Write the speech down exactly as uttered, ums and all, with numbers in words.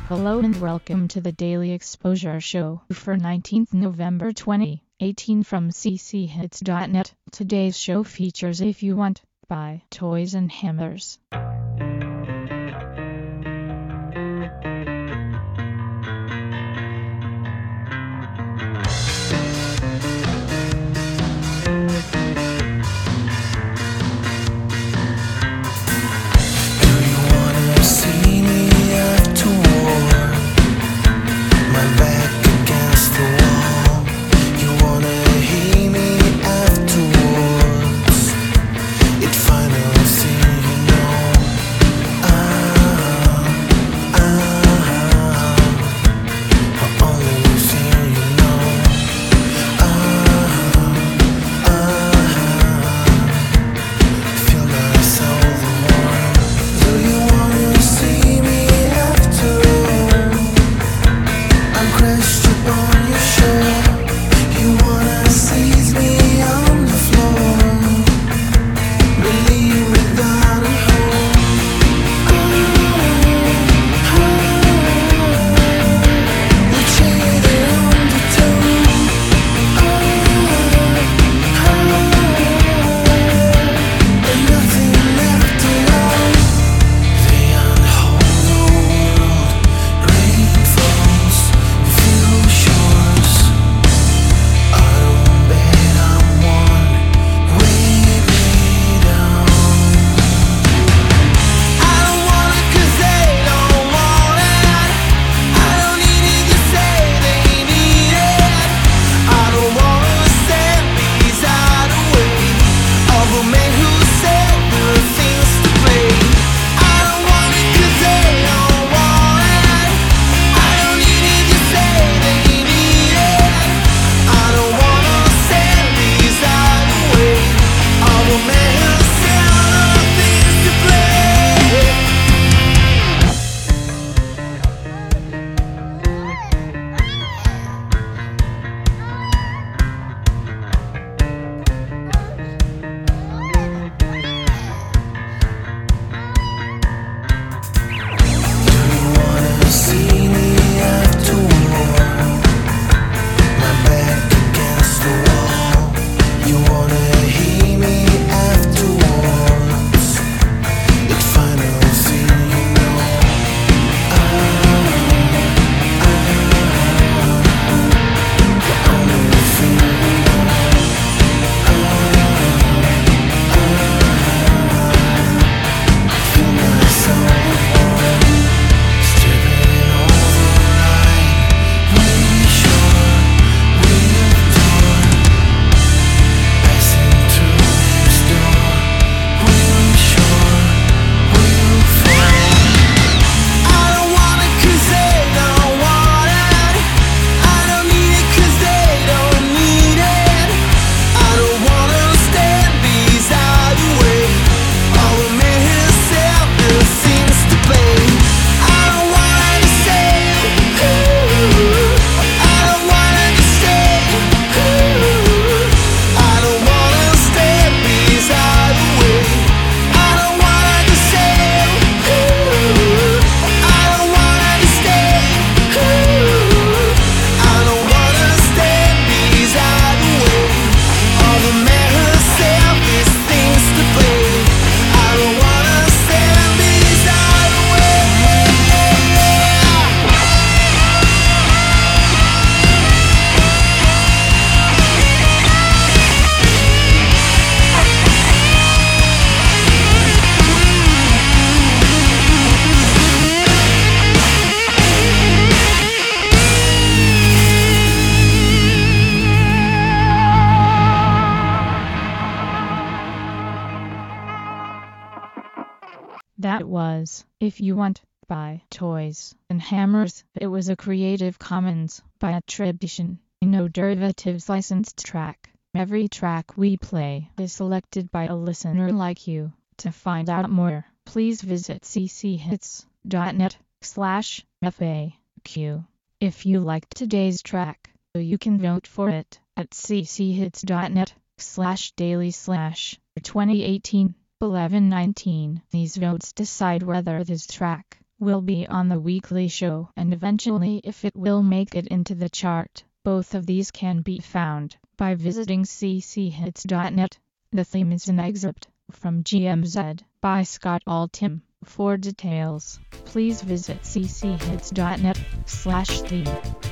Hello and welcome to the Daily Exposure Show for nineteenth November twenty eighteen from c c hits dot net. Today's show features If You Want by Toys and Hammers. That was If You Want by Toys and Hammers. It was a Creative Commons by attribution, no derivatives licensed track. Every track we play is selected by a listener like you. To find out more, please visit c c hits dot net slash F A Q. If you liked today's track, you can vote for it at c c hits dot net slash daily slash twenty eighteen eleven nineteen. These votes decide whether this track will be on the weekly show, and eventually if it will make it into the chart. Both of these can be found by visiting c c hits dot net. The theme is an excerpt from G M Z by Scott Altham. For details, please visit c c hits dot net slash theme.